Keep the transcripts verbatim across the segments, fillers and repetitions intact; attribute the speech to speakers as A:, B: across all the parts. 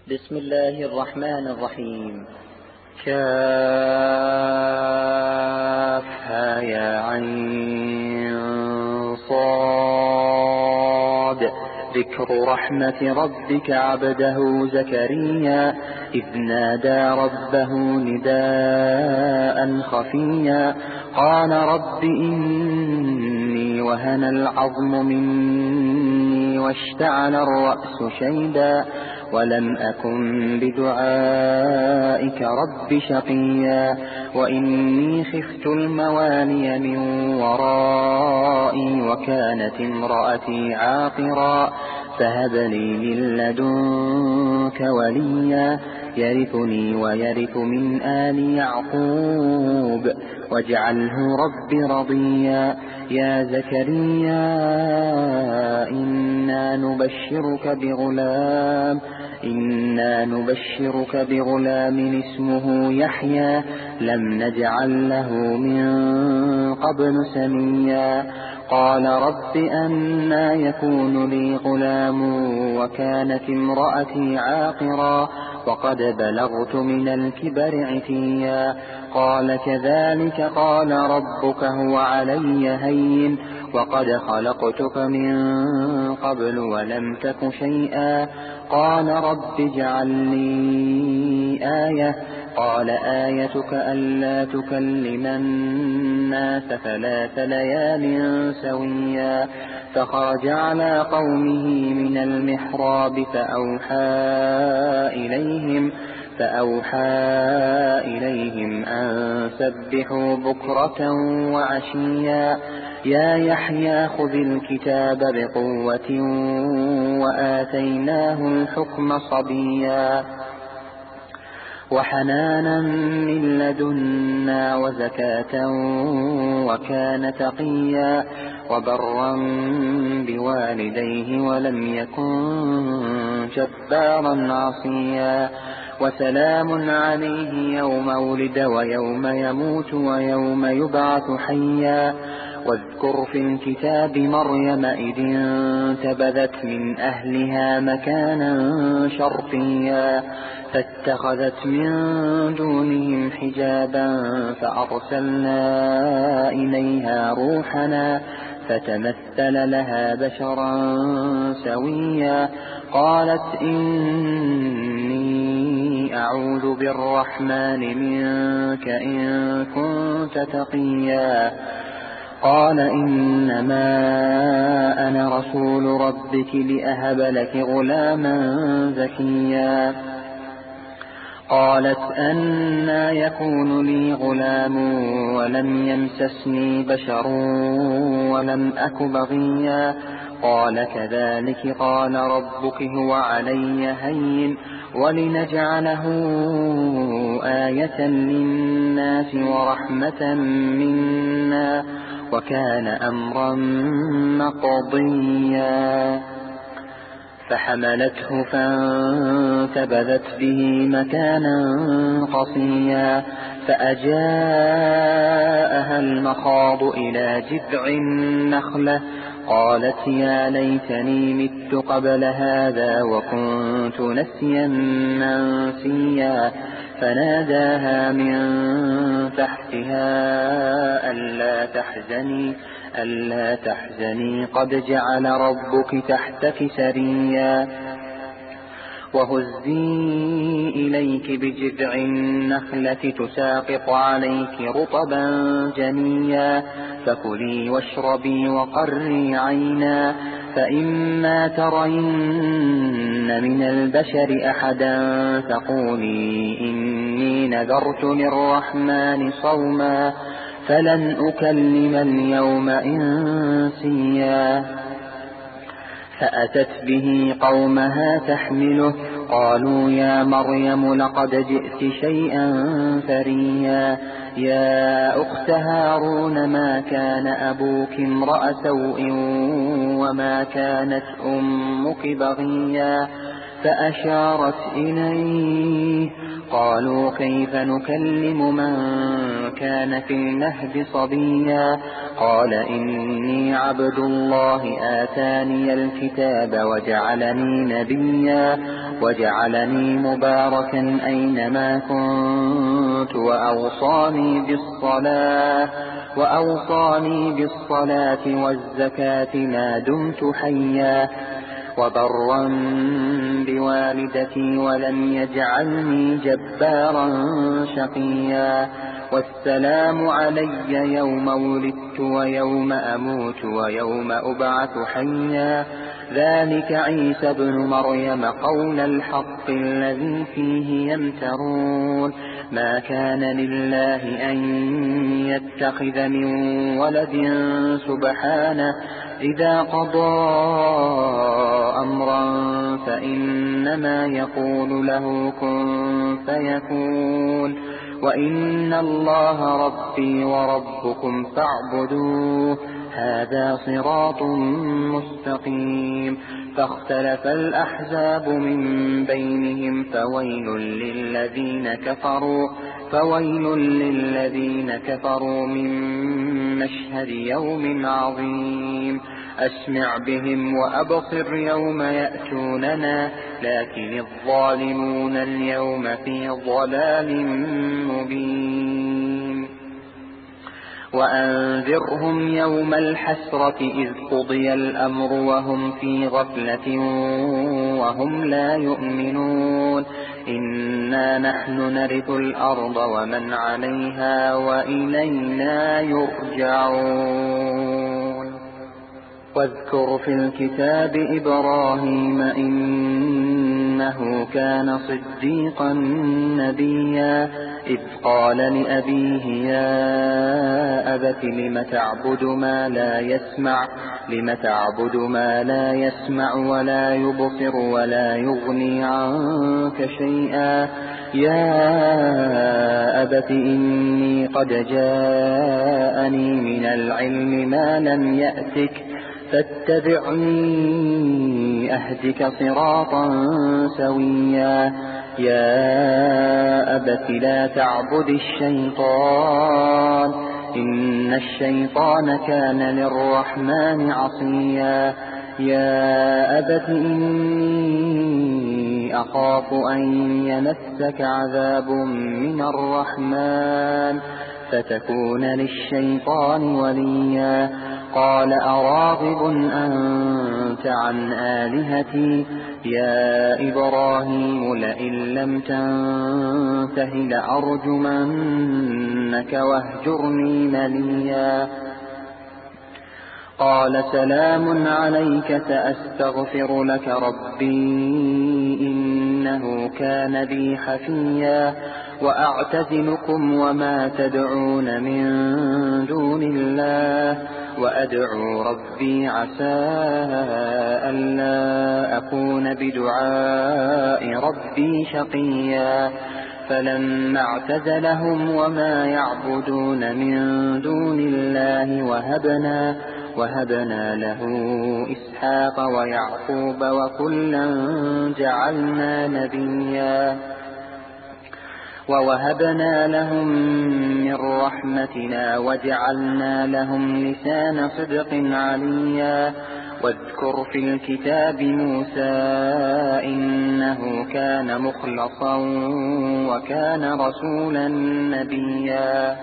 A: بسم الله الرحمن الرحيم.
B: كافها يا عين صاد ذكر رحمة ربك عبده زكريا إذ نادى ربه نداء خفيا قال رب إني وهن العظم مني واشتعل الرأس شيبا ولم أكن بدعائك رب شقيا وإني خفت الموالي من ورائي وكانت امرأتي عاقرا فهب لي من لدنك وليا يرثني ويرث من آل يعقوب واجعله رب رضيا يا زكريا إنا نبشرك بغلام إنا نبشرك بغلام اسمه يحيى لم نجعل له من قبل سميا قال رب أنى يكون لي غلام وكانت امرأتي عاقرا وقد بلغت من الكبر عتيا قال كذلك قال ربك هو علي هين وقد خلقتك من قبل ولم تك شيئا قال رب اجعل لي آية قال آيتك ألا تكلم الناس ثلاث ليال سويا فخرج على قومه من المحراب فأوحى إليهم فأوحى إليهم أن سبحوا بكرة وعشيا يا يحيى خذ الكتاب بقوة وآتيناه الحكم صبيا وحنانا من لدنا وزكاة وكان تقيا وبرا بوالديه ولم يكن جبارا عصيا وسلام عليه يوم ولد ويوم يموت ويوم يبعث حيا واذكر في الكتاب مريم إذ انتبذت من أهلها مكانا شرقيا فاتخذت من دونهم حجابا فأرسلنا إليها روحنا فتمثل لها بشرا سويا قالت إني أعوذ بالرحمن منك إن كنت تقيا قال إنما أنا رسول ربك لأهب لك غلاما زكيا قالت أنى يكون لي غلام ولم يمسسني بشر ولم أك بغيا قال كذلك قال ربك هو علي هين ولنجعله آية للناس ورحمة منا وكان أمرا مقضيا فحملته فانتبذت به مكانا قصيا فأجاءها المخاض إلى جذع النخلة قالت يا ليتني مت قبل هذا وكنت نسيا منسيا فناداها من تحتها ألا تحزني ألا تحزني قد جعل ربك تحتك سريا وهزي إليك بجذع النخلة تساقط عليك رطبا جنيا فكلي واشربي وقري عينا فإما ترين من البشر أحدا فقولي إني نذرت للرحمن صوما فلن أكلم اليوم إنسيا فأتت به قومها تحمله قالوا يا مريم لقد جئت شيئا فريا يا أخت هارون ما كان أبوك امرأ سوء وما كانت أمك بغيا فأشارت إليه قالوا كيف نكلم من كان في المهد صبيا قال إني عبد الله آتاني الكتاب وجعلني نبيا وجعلني مباركا أينما كنت وأوصاني بالصلاة وأوصاني بالصلاة والزكاة ما دمت حيا وبرا بوالدتي ولم يجعلني جبارا شقيا والسلام علي يوم ولدت ويوم أموت ويوم أبعث حيا ذلك عيسى ابن مريم قول الحق الذي فيه يمترون ما كان لله أن يتخذ من ولد سبحانه إذا قضى أمرا فإنما يقول له كن فيكون وإن الله ربي وربكم فاعبدوه هذا صراط مستقيم فاختلف الأحزاب من بينهم فويل للذين كفروا فويل للذين كفروا من مشهد يوم عظيم أسمع بهم وأبصر يوم يأتوننا لكن الظالمون اليوم في ضلال مبين وأنذرهم يوم الحسرة إذ قضي الأمر وهم في غفلة وهم لا يؤمنون إنا نحن نرث الأرض ومن عليها وإلينا يرجعون واذكر في الكتاب إبراهيم إنه كان صديقا نبيا إذ قال لأبيه يا أبت لم تعبد ما لا يسمع لم تعبد ما لا يسمع ولا يبصر ولا يغني عنك شيئا يا أبت إني قد جاءني من العلم ما لم يأتك فاتبعني أهدك صراطا سويا يا أبت لا تعبد الشيطان إن الشيطان كان للرحمن عصيا يا أبت إني أخاف أن يمسك عذاب من الرحمن فتكون للشيطان وليا قال أراغب أنت عن آلهتي يا إبراهيم لئن لم تنته لأرجمنك واهجرني مليا قال سلام عليك سأستغفر لك ربي إنه كان بي حفيا وأعتزلكم وما تدعون من دون الله وأدعو ربي عسى ألا أكون بدعاء ربي شقيا فلما اعتزلهم وما يعبدون من دون الله وهبنا وهبنا له إسحاق ويعقوب وكلا جعلنا نبيا ووهبنا لهم من رحمتنا وجعلنا لهم لسان صدق عليا واذكر في الكتاب موسى إنه كان مخلصا وكان رسولا نبيا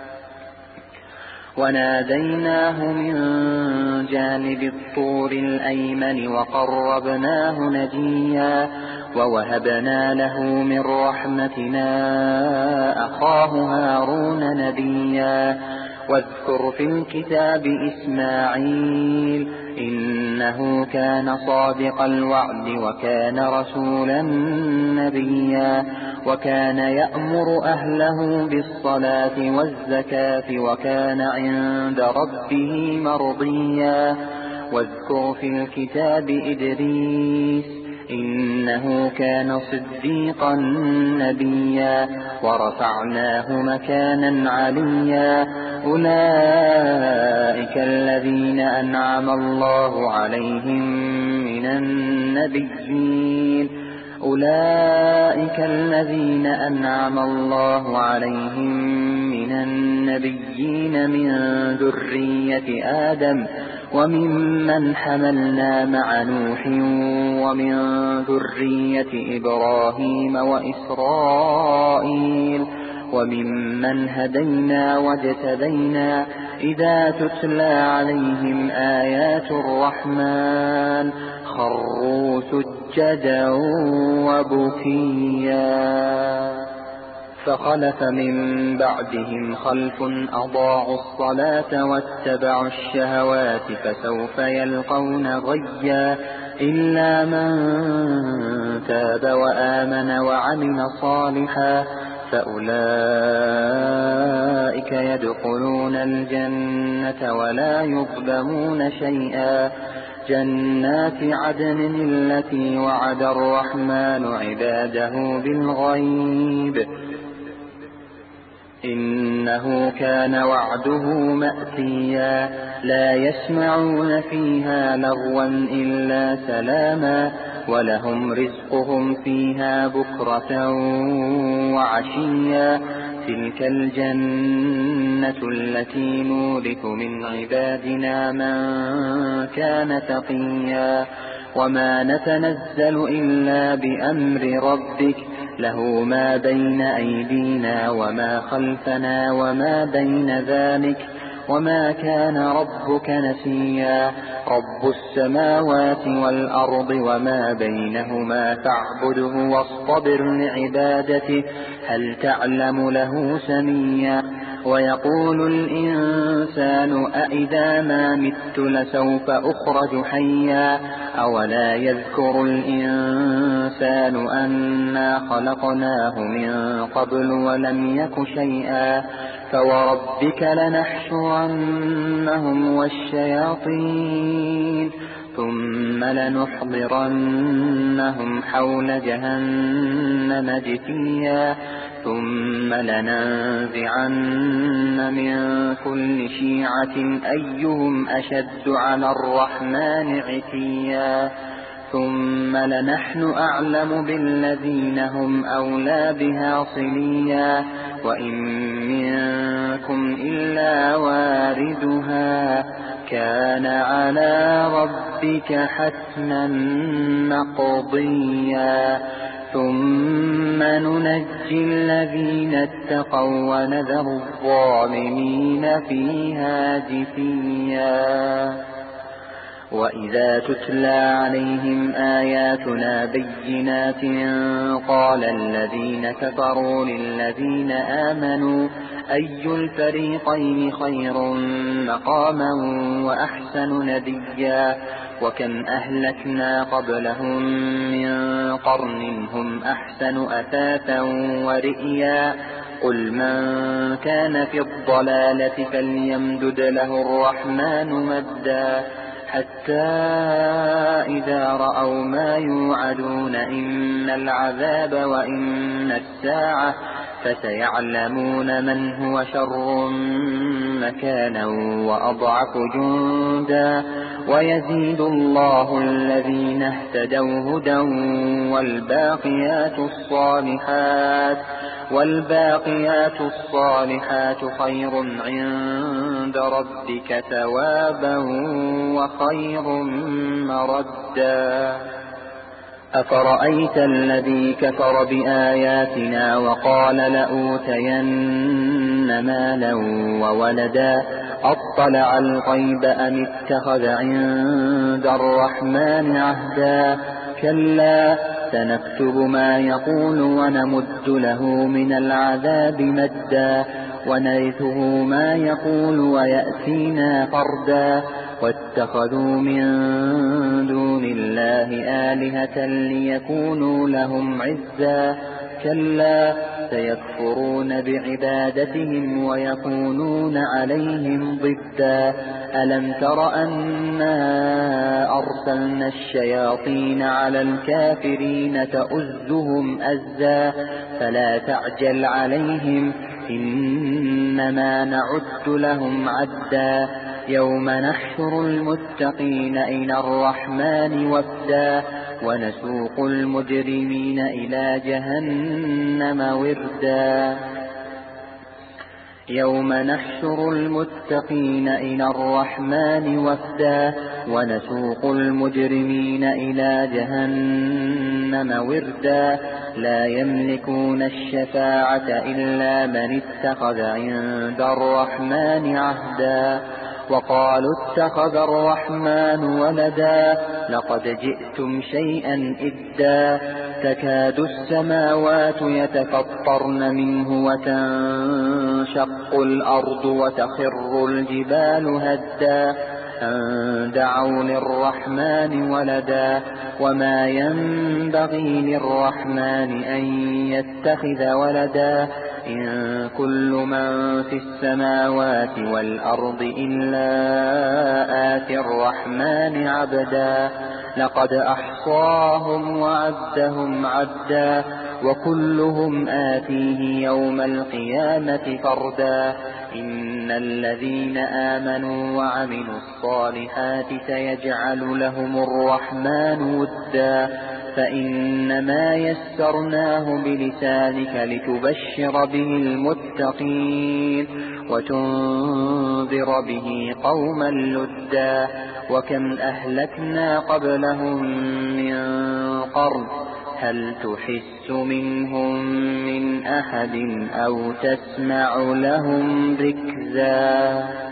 B: وناديناه من جانب الطور الأيمن وقربناه نجيا ووهبنا له من رحمتنا أخاه هارون نبيا واذكر في الكتاب إسماعيل إنه كان صادق الوعد وكان رسولا نبيا وكان يأمر أهله بالصلاة والزكاة وكان عند ربه مرضيا واذكر في الكتاب إدريس إنه كان صديقا نبيا ورفعناه مكانا عليا أولئك الذين أنعم الله عليهم من النبيين أولئك الذين أنعم الله عليهم من النبيين من ذرية آدم وممن حملنا مع نوح ومن ذرية إبراهيم وإسرائيل وممن هدينا واجتبينا إذا تتلى عليهم آيات الرحمن خروا سجدا وبكيا. فخلف من بعدهم خلف أضاعوا الصلاة واتبعوا الشهوات فسوف يلقون غيا إلا من تاب وآمن وعمل صالحا فأولئك يدخلون الجنة ولا يظلمون شيئا. جنات عدن التي وعد الرحمن عباده بالغيب إنه كان وعده مأتيا. لا يسمعون فيها لغوا إلا سلاما ولهم رزقهم فيها بكرة وعشيا. تلك الجنة التي نورث من عبادنا من كان تقيا. وما نتنزل إلا بأمر ربك له ما بين أيدينا وما خلفنا وما بين ذلك وما كان ربك نسيا. رب السماوات والأرض وما بينهما فاعبده واصطبر لعبادته هل تعلم له سميا. ويقول الإنسان أإذا ما مت لسوف أخرج حيا. أولا يذكر الإنسان أنا خلقناه من قبل ولم يك شيئا. فوربك لنحشرنهم والشياطين ثم لنحضرنهم حول جهنم جثيا. ثم لننزعن من كل شيعة أيهم أشد على الرحمن عتيا. ثم لنحن أعلم بالذين هم أولى بها صليا. وإن منكم إلا واردها كان على ربك حتما مقضيا. ثم ننجي الذين اتقوا ونذر الظالمين فيها جثيا. وإذا تتلى عليهم آياتنا بينات قال الذين كفروا للذين آمنوا أي الفريقين خير مقاما وأحسن نديا. وكم أهلكنا قبلهم من قرن هم أحسن أثاثا ورئيا. قل من كان في الضلالة فليمدد له الرحمن مدا حتى إذا رأوا ما يوعدون إما العذاب وإما الساعة فسيعلمون من هو شر مكانا وأضعف جندا. ويزيد الله الذين اهتدوا هدى والباقيات الصالحات والباقيات الصالحات خير عند ربك ثوابا وخير مردا. أفرأيت الذي كفر بآياتنا وقال لأوتين مالا وولدا أطلع الغيب أم اتخذ عند الرحمن عهدا. كلا سنكتب ما يقول ونمد له من العذاب مدا ونرثه ما يقول ويأتينا فردا. واتخذوا من دون الله آلهة ليكونوا لهم عزا. كلا سيكفرون بعبادتهم ويكونون عليهم ضدا. ألم تر أنا أرسلنا الشياطين على الكافرين تؤزهم أزا فلا تعجل عليهم إنما نعد لهم عدا. يوم نحشر المتقين إلى الرحمن وفدا ونسوق المجرمين إلى جهنم وردا. يوم نحشر المتقين إلى الرحمن وفدا ونسوق المجرمين إلى جهنم وردا لا يملكون الشفاعة إلا من اتخذ عند الرحمن عهدا وقالوا اتخذ الرحمن ولدا لقد جئتم شيئا إدا تكاد السماوات يتفطرن منه وتنشق الأرض وتخر الجبال هدا أن دعوا للرحمن ولدا وما ينبغي للرحمن أن يتخذ ولدا إن كل من في السماوات والأرض إلا آتي الرحمن عبدا لقد أحصاهم وعدهم عدا وكلهم آتيه يوم القيامة فردا إن الذين آمنوا وعملوا الصالحات سيجعل لهم الرحمن ودا فإنما يسرناه بلسانك لتبشر به المتقين وتنذر به قوما لدا وكم أهلكنا قبلهم من قرن هل تحس منهم من أحد أو تسمع لهم ركزا